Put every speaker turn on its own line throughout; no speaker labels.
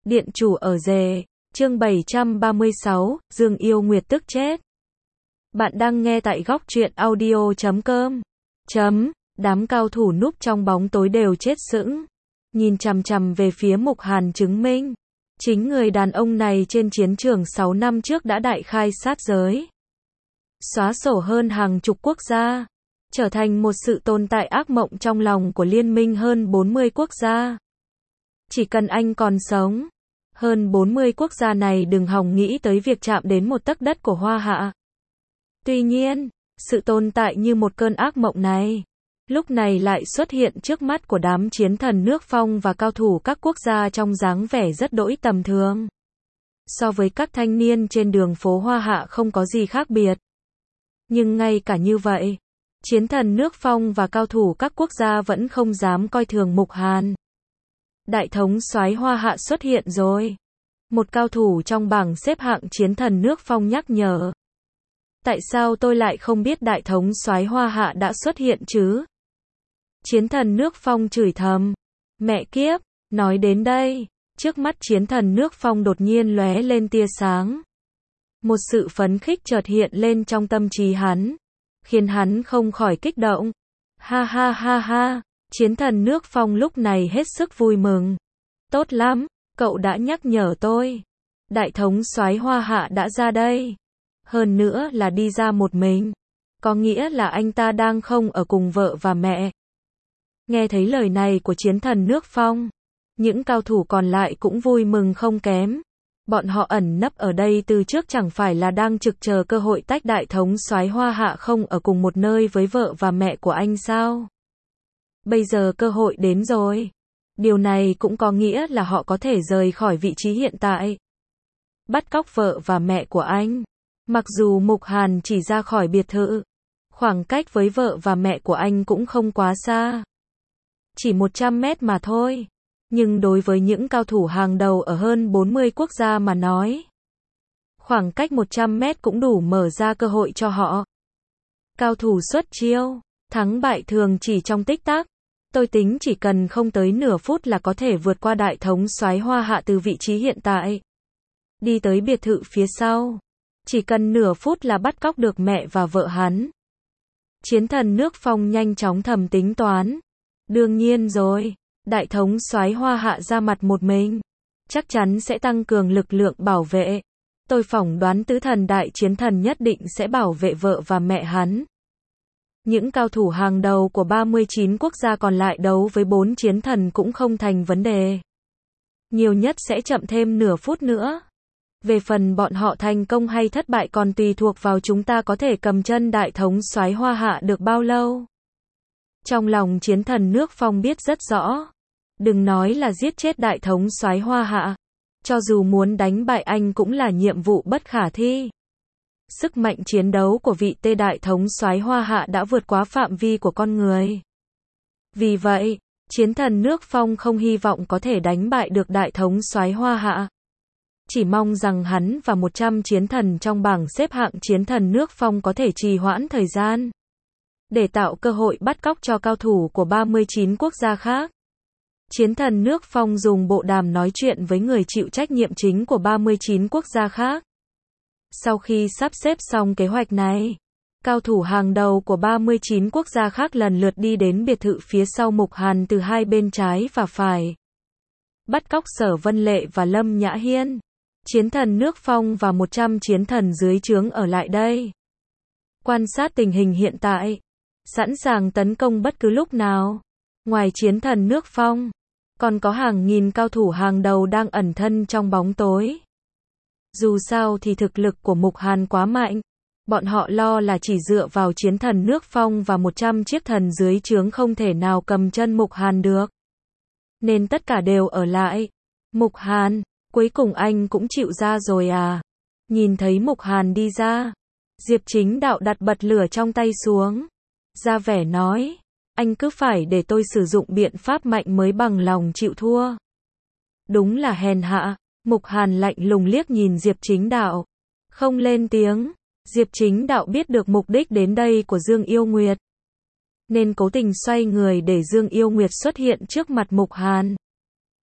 Điện chủ ở rể, chương 736, Dương Yêu Nguyệt tức chết. Bạn đang nghe tại góc truyện audio.com. Đám cao thủ núp trong bóng tối đều chết sững, nhìn chằm chằm về phía Mục Hàn chứng minh. Chính người đàn ông này trên chiến trường 6 năm trước đã đại khai sát giới. Xóa sổ hơn hàng chục quốc gia, trở thành một sự tồn tại ác mộng trong lòng của liên minh hơn 40 quốc gia. Chỉ cần anh còn sống, hơn 40 quốc gia này đừng hòng nghĩ tới việc chạm đến một tấc đất của Hoa Hạ. Tuy nhiên, sự tồn tại như một cơn ác mộng này, lúc này lại xuất hiện trước mắt của đám chiến thần nước Phong và cao thủ các quốc gia trong dáng vẻ rất đỗi tầm thường. So với các thanh niên trên đường phố Hoa Hạ không có gì khác biệt. Nhưng ngay cả như vậy, chiến thần nước Phong và cao thủ các quốc gia vẫn không dám coi thường Mục Hàn. Đại thống soái Hoa Hạ xuất hiện rồi. Một cao thủ trong bảng xếp hạng chiến thần nước Phong nhắc nhở. Tại sao tôi lại không biết đại thống soái Hoa Hạ đã xuất hiện chứ? Chiến thần nước Phong chửi thầm. Mẹ kiếp, nói đến đây, trước mắt chiến thần nước Phong đột nhiên lóe lên tia sáng. Một sự phấn khích chợt hiện lên trong tâm trí hắn, khiến hắn không khỏi kích động. Ha ha ha ha, chiến thần nước Phong lúc này hết sức vui mừng. Tốt lắm, cậu đã nhắc nhở tôi. Đại thống soái Hoa Hạ đã ra đây. Hơn nữa là đi ra một mình. Có nghĩa là anh ta đang không ở cùng vợ và mẹ. Nghe thấy lời này của chiến thần nước Phong, những cao thủ còn lại cũng vui mừng không kém. Bọn họ ẩn nấp ở đây từ trước chẳng phải là đang trực chờ cơ hội tách đại thống soái Hoa Hạ không ở cùng một nơi với vợ và mẹ của anh sao? Bây giờ cơ hội đến rồi. Điều này cũng có nghĩa là họ có thể rời khỏi vị trí hiện tại. Bắt cóc vợ và mẹ của anh. Mặc dù Mục Hàn chỉ ra khỏi biệt thự, khoảng cách với vợ và mẹ của anh cũng không quá xa. Chỉ 100 mét mà thôi. Nhưng đối với những cao thủ hàng đầu ở hơn 40 quốc gia mà nói, khoảng cách 100 mét cũng đủ mở ra cơ hội cho họ. Cao thủ xuất chiêu, thắng bại thường chỉ trong tích tắc. Tôi tính chỉ cần không tới nửa phút là có thể vượt qua đại thống soái Hoa Hạ từ vị trí hiện tại. Đi tới biệt thự phía sau. Chỉ cần nửa phút là bắt cóc được mẹ và vợ hắn. Chiến thần nước Phong nhanh chóng thầm tính toán. Đương nhiên rồi, đại thống soái Hoa Hạ ra mặt một mình, chắc chắn sẽ tăng cường lực lượng bảo vệ. Tôi phỏng đoán tứ thần đại chiến thần nhất định sẽ bảo vệ vợ và mẹ hắn. Những cao thủ hàng đầu của 39 quốc gia còn lại đấu với 4 chiến thần cũng không thành vấn đề. Nhiều nhất sẽ chậm thêm nửa phút nữa. Về phần bọn họ thành công hay thất bại còn tùy thuộc vào chúng ta có thể cầm chân đại thống soái Hoa Hạ được bao lâu. Trong lòng chiến thần nước Phong biết rất rõ. Đừng nói là giết chết đại thống soái Hoa Hạ. Cho dù muốn đánh bại anh cũng là nhiệm vụ bất khả thi. Sức mạnh chiến đấu của vị Tê đại thống soái Hoa Hạ đã vượt quá phạm vi của con người. Vì vậy, chiến thần nước Phong không hy vọng có thể đánh bại được đại thống soái Hoa Hạ. Chỉ mong rằng hắn và 100 chiến thần trong bảng xếp hạng chiến thần nước Phong có thể trì hoãn thời gian, để tạo cơ hội bắt cóc cho cao thủ của 39 quốc gia khác. Chiến thần nước Phong dùng bộ đàm nói chuyện với người chịu trách nhiệm chính của 39 quốc gia khác. Sau khi sắp xếp xong kế hoạch này, cao thủ hàng đầu của 39 quốc gia khác lần lượt đi đến biệt thự phía sau Mục Hàn từ hai bên trái và phải. Bắt cóc Sở Vân Lệ và Lâm Nhã Hiên. Chiến thần nước Phong và 100 chiến thần dưới trướng ở lại đây. Quan sát tình hình hiện tại. Sẵn sàng tấn công bất cứ lúc nào. Ngoài chiến thần nước Phong, còn có hàng nghìn cao thủ hàng đầu đang ẩn thân trong bóng tối. Dù sao thì thực lực của Mục Hàn quá mạnh. Bọn họ lo là chỉ dựa vào chiến thần nước Phong và 100 chiếc thần dưới trướng không thể nào cầm chân Mục Hàn được. Nên tất cả đều ở lại. Mục Hàn, cuối cùng anh cũng chịu ra rồi à? Nhìn thấy Mục Hàn đi ra, Diệp Chính Đạo đặt bật lửa trong tay xuống. Ra vẻ nói, anh cứ phải để tôi sử dụng biện pháp mạnh mới bằng lòng chịu thua. Đúng là hèn hạ. Mục Hàn lạnh lùng liếc nhìn Diệp Chính Đạo. Không lên tiếng. Diệp Chính Đạo biết được mục đích đến đây của Dương Yêu Nguyệt, nên cố tình xoay người để Dương Yêu Nguyệt xuất hiện trước mặt Mục Hàn.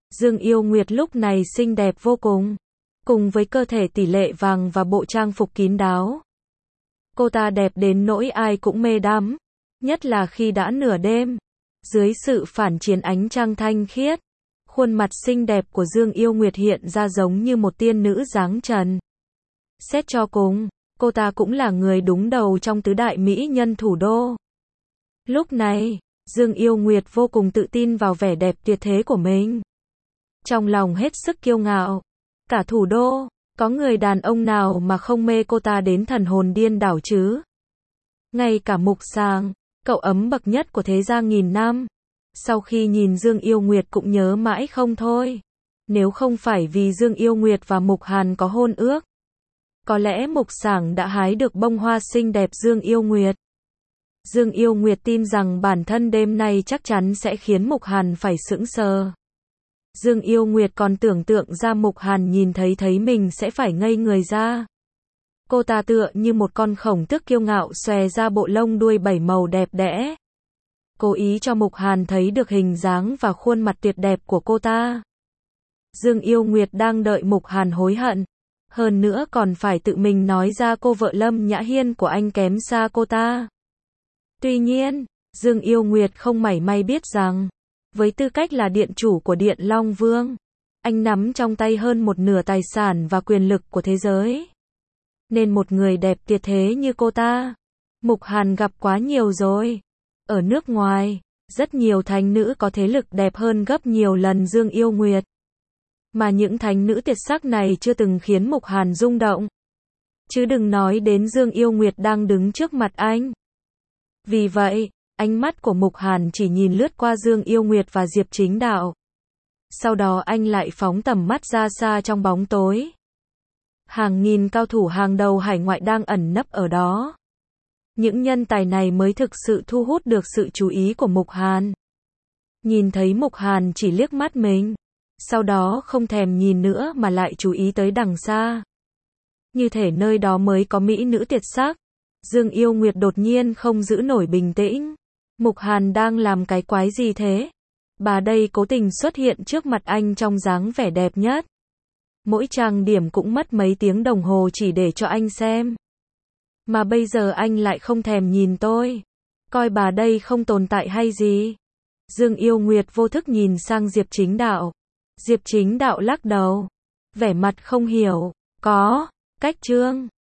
Dương Yêu Nguyệt lúc này xinh đẹp vô cùng, cùng với cơ thể tỷ lệ vàng và bộ trang phục kín đáo. Cô ta đẹp đến nỗi ai cũng mê đắm, nhất là khi đã nửa đêm, dưới sự phản chiếu ánh trăng thanh khiết, khuôn mặt xinh đẹp của Dương Yêu Nguyệt hiện ra giống như một tiên nữ dáng trần. Xét cho cùng, cô ta cũng là người đúng đầu trong tứ đại mỹ nhân thủ đô. Lúc này, Dương Yêu Nguyệt vô cùng tự tin vào vẻ đẹp tuyệt thế của mình. Trong lòng hết sức kiêu ngạo. Cả thủ đô, có người đàn ông nào mà không mê cô ta đến thần hồn điên đảo chứ? Ngay cả Mục Sàng, cậu ấm bậc nhất của thế gia nghìn năm, sau khi nhìn Dương Yêu Nguyệt cũng nhớ mãi không thôi. Nếu không phải vì Dương Yêu Nguyệt và Mục Hàn có hôn ước, có lẽ Mục Sàng đã hái được bông hoa xinh đẹp Dương Yêu Nguyệt. Dương Yêu Nguyệt tin rằng bản thân đêm nay chắc chắn sẽ khiến Mục Hàn phải sững sờ. Dương Yêu Nguyệt còn tưởng tượng ra Mục Hàn nhìn thấy mình sẽ phải ngây người ra. Cô ta tựa như một con khổng tước kiêu ngạo xòe ra bộ lông đuôi 7 màu đẹp đẽ. Cố ý cho Mục Hàn thấy được hình dáng và khuôn mặt tuyệt đẹp của cô ta. Dương Yêu Nguyệt đang đợi Mục Hàn hối hận. Hơn nữa còn phải tự mình nói ra cô vợ Lâm Nhã Hiên của anh kém xa cô ta. Tuy nhiên, Dương Yêu Nguyệt không mảy may biết rằng, với tư cách là điện chủ của Điện Long Vương, anh nắm trong tay hơn một nửa tài sản và quyền lực của thế giới. Nên một người đẹp tuyệt thế như cô ta, Mục Hàn gặp quá nhiều rồi. Ở nước ngoài, rất nhiều thánh nữ có thế lực đẹp hơn gấp nhiều lần Dương Yêu Nguyệt. Mà những thánh nữ tuyệt sắc này chưa từng khiến Mục Hàn rung động. Chứ đừng nói đến Dương Yêu Nguyệt đang đứng trước mặt anh. Vì vậy, ánh mắt của Mục Hàn chỉ nhìn lướt qua Dương Yêu Nguyệt và Diệp Chính Đạo. Sau đó anh lại phóng tầm mắt ra xa trong bóng tối. Hàng nghìn cao thủ hàng đầu hải ngoại đang ẩn nấp ở đó. Những nhân tài này mới thực sự thu hút được sự chú ý của Mục Hàn. Nhìn thấy Mục Hàn chỉ liếc mắt mình, sau đó không thèm nhìn nữa mà lại chú ý tới đằng xa. Như thể nơi đó mới có mỹ nữ tuyệt sắc. Dương Yêu Nguyệt đột nhiên không giữ nổi bình tĩnh. Mục Hàn đang làm cái quái gì thế? Bà đây cố tình xuất hiện trước mặt anh trong dáng vẻ đẹp nhất. Mỗi trang điểm cũng mất mấy tiếng đồng hồ chỉ để cho anh xem. Mà bây giờ anh lại không thèm nhìn tôi. Coi bà đây không tồn tại hay gì? Dương Yêu Nguyệt vô thức nhìn sang Diệp Chính Đạo. Diệp Chính Đạo lắc đầu. Vẻ mặt không hiểu. Có, cách Trương.